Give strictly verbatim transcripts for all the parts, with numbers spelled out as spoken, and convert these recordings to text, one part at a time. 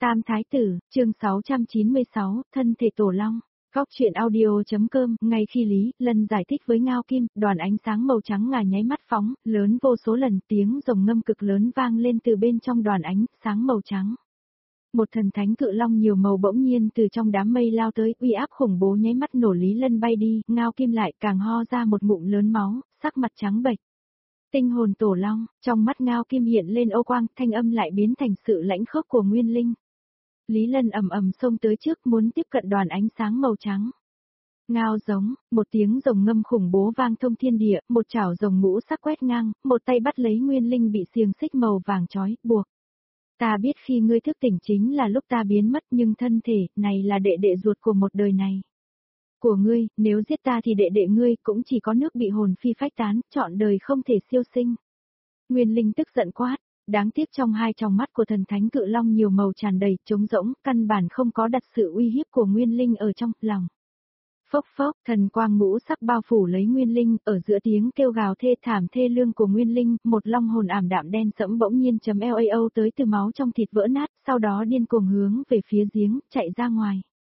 Tam Thái Tử, chương sáu trăm chín mươi sáu, thân thể tổ long. Góc truyện audio.com, ngay khi Lý Lân giải thích với Ngao Kim, đoàn ánh sáng màu trắng ngà nháy mắt phóng, lớn vô số lần, tiếng rồng ngâm cực lớn vang lên từ bên trong đoàn ánh sáng màu trắng. Một thần thánh cự long nhiều màu bỗng nhiên từ trong đám mây lao tới, uy áp khủng bố nháy mắt nổ Lý Lân bay đi, Ngao Kim lại càng ho ra một ngụm lớn máu, sắc mặt trắng bệch. Tinh hồn tổ long, trong mắt Ngao Kim hiện lên ô quang, thanh âm lại biến thành sự lãnh khốc của nguyên linh. Lý Lân ầm ầm xông tới trước muốn tiếp cận đoàn ánh sáng màu trắng. Ngao giống, một tiếng rồng ngâm khủng bố vang thông thiên địa, một chảo rồng ngũ sắc quét ngang, một tay bắt lấy nguyên linh bị xiềng xích màu vàng trói, buộc. Ta biết khi ngươi thức tỉnh chính là lúc ta biến mất, nhưng thân thể này là đệ đệ ruột của một đời này. Của ngươi, nếu giết ta thì đệ đệ ngươi cũng chỉ có nước bị hồn phi phách tán, trọn đời không thể siêu sinh. Nguyên linh tức giận quát. Đáng tiếc trong hai tròng mắt của thần thánh cự long nhiều màu tràn đầy, trống rỗng, căn bản không có đặt sự uy hiếp của nguyên linh ở trong lòng. Phốc phốc, thần quang ngũ sắc bao phủ lấy nguyên linh, ở giữa tiếng kêu gào thê thảm thê lương của nguyên linh, một long hồn ảm đạm đen sẫm bỗng nhiên chấm lao tới từ máu trong thịt vỡ nát, sau đó điên cuồng hướng về phía giếng, chạy ra ngoài.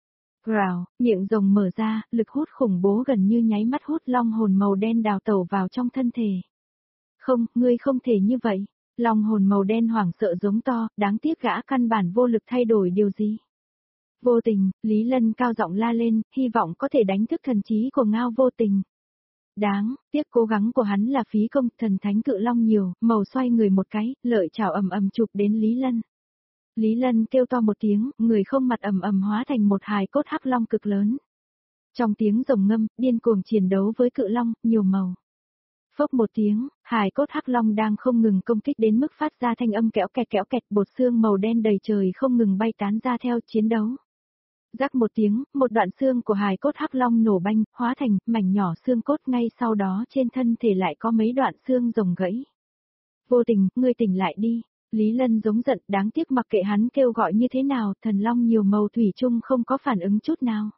Rào, miệng rồng mở ra, lực hút khủng bố gần như nháy mắt hút long hồn màu đen đào tẩu vào trong thân thể. Không, ngươi không thể như vậy. Long hồn màu đen hoảng sợ giống to, đáng tiếc gã căn bản vô lực thay đổi điều gì. Vô tình, Lý Lân cao giọng la lên, hy vọng có thể đánh thức thần trí của Ngao vô tình. Đáng tiếc cố gắng của hắn là phí công, thần thánh cự long nhiều, màu xoay người một cái, lợi chảo ầm ầm chụp đến Lý Lân. Lý Lân kêu to một tiếng, người không mặt ầm ầm hóa thành một hài cốt hắc long cực lớn. Trong tiếng rồng ngâm, điên cuồng chiến đấu với cự long, nhiều màu. Phốc một tiếng, hài cốt hắc long đang không ngừng công kích đến mức phát ra thanh âm kẽo kẹt kẽo kẹt, bột xương màu đen đầy trời không ngừng bay tán ra theo chiến đấu. Rắc một tiếng, một đoạn xương của hài cốt hắc long nổ banh, hóa thành mảnh nhỏ xương cốt, ngay sau đó trên thân thể lại có mấy đoạn xương rồng gãy. Vô tình, ngươi tỉnh lại đi. Lý Lân giống giận, đáng tiếc mặc kệ hắn kêu gọi như thế nào, thần long nhiều màu thủy chung không có phản ứng chút nào.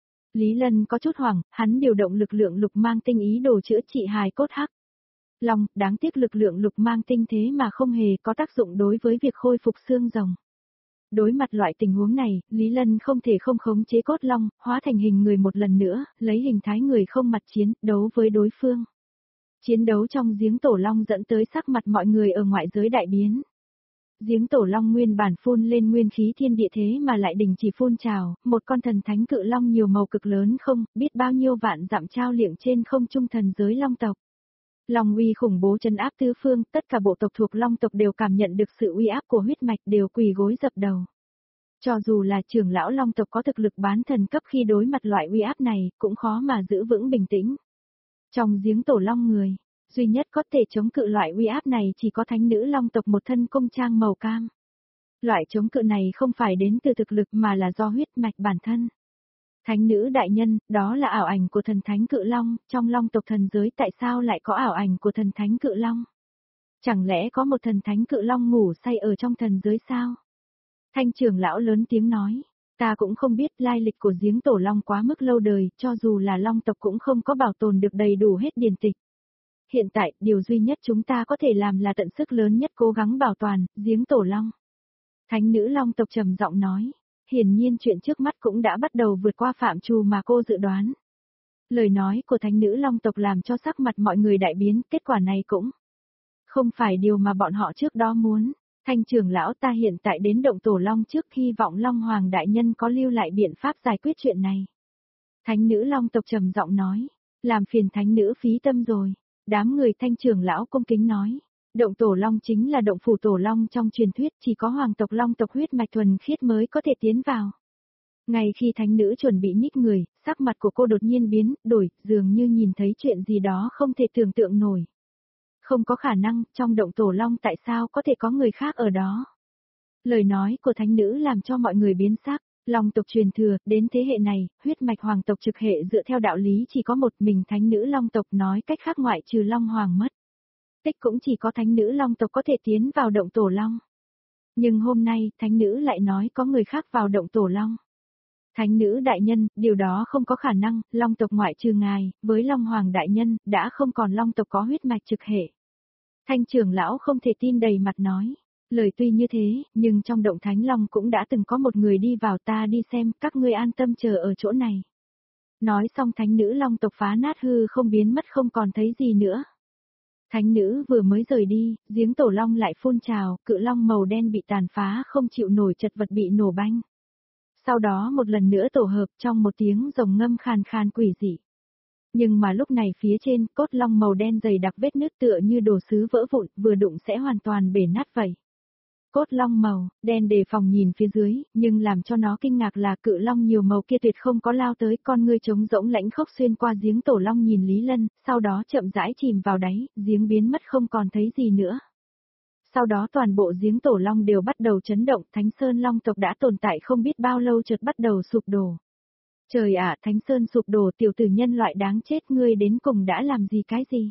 Lý Lân có chút hoảng, hắn điều động lực lượng lục mang tinh ý đồ chữa trị hài cốt hắc long, đáng tiếc lực lượng lục mang tinh thế mà không hề có tác dụng đối với việc khôi phục xương rồng. Đối mặt loại tình huống này, Lý Lân không thể không khống chế cốt long, hóa thành hình người một lần nữa, lấy hình thái người không mặt chiến, đấu với đối phương. Chiến đấu trong giếng tổ long dẫn tới sắc mặt mọi người ở ngoại giới đại biến. Giếng tổ long nguyên bản phun lên nguyên khí thiên địa thế mà lại đình chỉ phun trào, một con thần thánh cự long nhiều màu cực lớn không, biết bao nhiêu vạn dặm trao liệng trên không trung thần giới long tộc. Long uy khủng bố trấn áp tứ phương, tất cả bộ tộc thuộc long tộc đều cảm nhận được sự uy áp của huyết mạch, đều quỳ gối dập đầu. Cho dù là trưởng lão long tộc có thực lực bán thần cấp, khi đối mặt loại uy áp này, cũng khó mà giữ vững bình tĩnh. Trong giếng tổ long người, duy nhất có thể chống cự loại uy áp này chỉ có thánh nữ long tộc một thân công trang màu cam. Loại chống cự này không phải đến từ thực lực mà là do huyết mạch bản thân. Thánh nữ đại nhân, đó là ảo ảnh của thần thánh cự long, trong long tộc thần giới tại sao lại có ảo ảnh của thần thánh cự long? Chẳng lẽ có một thần thánh cự long ngủ say ở trong thần giới sao? Thanh trưởng lão lớn tiếng nói, ta cũng không biết lai lịch của giếng tổ long quá mức lâu đời, cho dù là long tộc cũng không có bảo tồn được đầy đủ hết điển tịch. Hiện tại, điều duy nhất chúng ta có thể làm là tận sức lớn nhất cố gắng bảo toàn, giếng tổ long. Thánh nữ long tộc trầm giọng nói. Hiển nhiên chuyện trước mắt cũng đã bắt đầu vượt qua phạm trù mà cô dự đoán. Lời nói của thánh nữ long tộc làm cho sắc mặt mọi người đại biến, kết quả này cũng không phải điều mà bọn họ trước đó muốn. Thanh trưởng lão, ta hiện tại đến động tổ long trước, hy vọng long hoàng đại nhân có lưu lại biện pháp giải quyết chuyện này. Thánh nữ long tộc trầm giọng nói, làm phiền thánh nữ phí tâm rồi. Đám người thanh trưởng lão cung kính nói. Động tổ long chính là động phủ tổ long trong truyền thuyết, chỉ có hoàng tộc long tộc huyết mạch thuần khiết mới có thể tiến vào. Ngay khi thánh nữ chuẩn bị nhích người, sắc mặt của cô đột nhiên biến đổi, dường như nhìn thấy chuyện gì đó không thể tưởng tượng nổi. Không có khả năng, trong động tổ long tại sao có thể có người khác ở đó? Lời nói của thánh nữ làm cho mọi người biến sắc. Long tộc truyền thừa, đến thế hệ này, huyết mạch hoàng tộc trực hệ dựa theo đạo lý chỉ có một mình thánh nữ long tộc, nói cách khác ngoại trừ long hoàng mất. Tích cũng chỉ có thánh nữ long tộc có thể tiến vào động tổ long. Nhưng hôm nay, thánh nữ lại nói có người khác vào động tổ long. Thánh nữ đại nhân, điều đó không có khả năng, long tộc ngoại trừ ngài, với long hoàng đại nhân, đã không còn long tộc có huyết mạch trực hệ. Thanh trưởng lão không thể tin đầy mặt nói. Lời tuy như thế, nhưng trong động Thánh Long cũng đã từng có một người đi vào, ta đi xem, các ngươi an tâm chờ ở chỗ này. Nói xong thánh nữ Long tộc phá nát hư không biến mất không còn thấy gì nữa. Thánh nữ vừa mới rời đi, giếng tổ long lại phun trào, cự long màu đen bị tàn phá không chịu nổi, chật vật bị nổ banh. Sau đó một lần nữa tổ hợp trong một tiếng rồng ngâm khàn khàn quỷ dị. Nhưng mà lúc này phía trên cốt long màu đen dày đặc vết nứt tựa như đồ sứ vỡ vụn, vừa đụng sẽ hoàn toàn bể nát vậy. Cốt long màu đen đề phòng nhìn phía dưới, nhưng làm cho nó kinh ngạc là cự long nhiều màu kia tuyệt không có lao tới, con ngươi trống rỗng lãnh khốc xuyên qua giếng tổ long nhìn Lý Lân, sau đó chậm rãi chìm vào đáy, giếng biến mất không còn thấy gì nữa. Sau đó toàn bộ giếng tổ long đều bắt đầu chấn động, Thánh Sơn Long tộc đã tồn tại không biết bao lâu chợt bắt đầu sụp đổ. Trời ạ, Thánh Sơn sụp đổ, tiểu tử nhân loại đáng chết, ngươi đến cùng đã làm gì cái gì?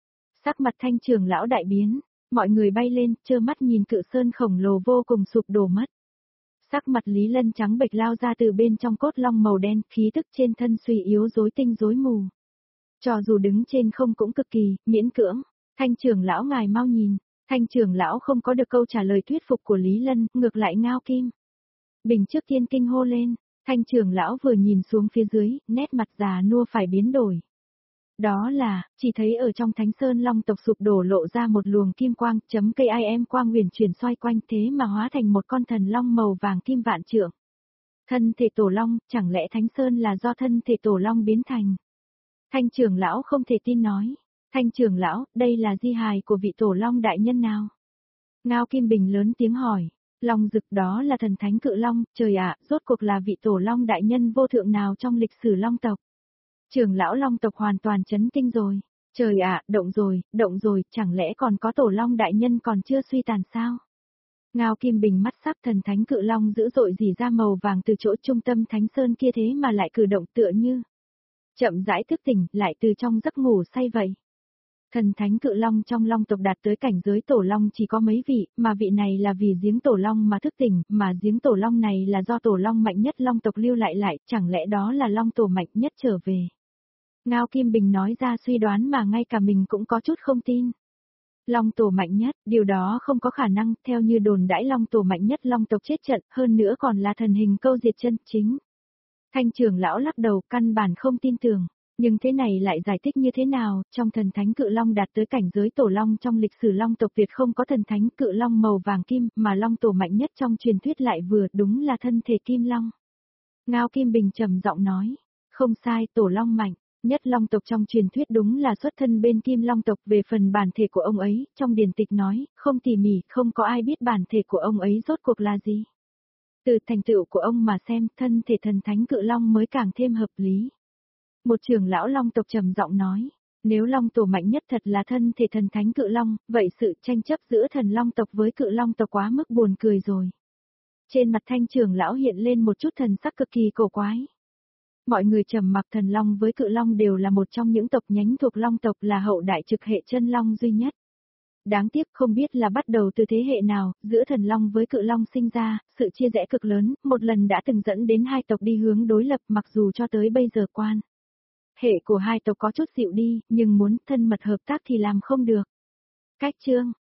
Sắc mặt Thanh trưởng lão đại biến, mọi người bay lên, trơ mắt nhìn cự sơn khổng lồ vô cùng sụp đổ mất. Sắc mặt Lý Lân trắng bệch lao ra từ bên trong cốt long màu đen, khí tức trên thân suy yếu rối tinh rối mù. Cho dù đứng trên không cũng cực kỳ miễn cưỡng. Thanh trưởng lão ngài mau nhìn. Thanh trưởng lão không có được câu trả lời thuyết phục của Lý Lân, ngược lại Ngao Kim Bình trước tiên kinh hô lên. Thanh trưởng lão vừa nhìn xuống phía dưới, nét mặt già nua phải biến đổi. Đó là, chỉ thấy ở trong Thánh Sơn Long tộc sụp đổ lộ ra một luồng kim quang, chấm cây I M quang huyền chuyển xoay quanh, thế mà hóa thành một con thần long màu vàng kim vạn trượng. Thân thể tổ long, chẳng lẽ Thánh Sơn là do thân thể tổ long biến thành? Thanh trưởng lão không thể tin nói. Thanh trưởng lão, đây là di hài của vị tổ long đại nhân nào? Ngao Kim Bình lớn tiếng hỏi. Long Dực đó là thần thánh cự long, trời ạ, rốt cuộc là vị tổ long đại nhân vô thượng nào trong lịch sử long tộc? Trưởng lão long tộc hoàn toàn chấn kinh rồi. Trời ạ, động rồi, động rồi, chẳng lẽ còn có tổ long đại nhân còn chưa suy tàn sao? Ngao Kim Bình mắt sắc, thần thánh cự long dữ dội rỉ ra màu vàng từ chỗ trung tâm Thánh Sơn kia, thế mà lại cử động tựa như chậm rãi thức tỉnh, lại từ trong giấc ngủ say vậy. Thần thánh cự long trong long tộc đạt tới cảnh giới tổ long chỉ có mấy vị, mà vị này là vì giếng tổ long mà thức tỉnh, mà giếng tổ long này là do tổ long mạnh nhất long tộc lưu lại lại, chẳng lẽ đó là long tổ mạnh nhất trở về. Ngao Kim Bình nói ra suy đoán mà ngay cả mình cũng có chút không tin. Long tổ mạnh nhất, điều đó không có khả năng, theo như đồn đãi long tổ mạnh nhất long tộc chết trận, hơn nữa còn là thần hình câu diệt chân chính. Thanh trưởng lão lắc đầu, căn bản không tin tưởng. Nhưng thế này lại giải thích như thế nào, trong thần thánh cự long đạt tới cảnh giới tổ long trong lịch sử long tộc Việt không có thần thánh cự long màu vàng kim, mà long tổ mạnh nhất trong truyền thuyết lại vừa đúng là thân thể kim long. Ngao Kim Bình trầm giọng nói, không sai, tổ long mạnh nhất long tộc trong truyền thuyết đúng là xuất thân bên kim long tộc. Về phần bản thể của ông ấy, trong điển tịch nói, không tỉ mỉ, không có ai biết bản thể của ông ấy rốt cuộc là gì. Từ thành tựu của ông mà xem, thân thể thần thánh cự long mới càng thêm hợp lý. Một trưởng lão long tộc trầm giọng nói, nếu long tổ mạnh nhất thật là thân thể thần thánh cự long, vậy sự tranh chấp giữa thần long tộc với cự long tộc quá mức buồn cười rồi. Trên mặt thanh trưởng lão hiện lên một chút thần sắc cực kỳ cổ quái. Mọi người trầm mặc, thần long với cự long đều là một trong những tộc nhánh thuộc long tộc, là hậu đại trực hệ chân long duy nhất. Đáng tiếc không biết là bắt đầu từ thế hệ nào, giữa thần long với cự long sinh ra, sự chia rẽ cực lớn, một lần đã từng dẫn đến hai tộc đi hướng đối lập, mặc dù cho tới bây giờ quan hệ của hai tộc có chút dịu đi, nhưng muốn thân mật hợp tác thì làm không được. Cách chương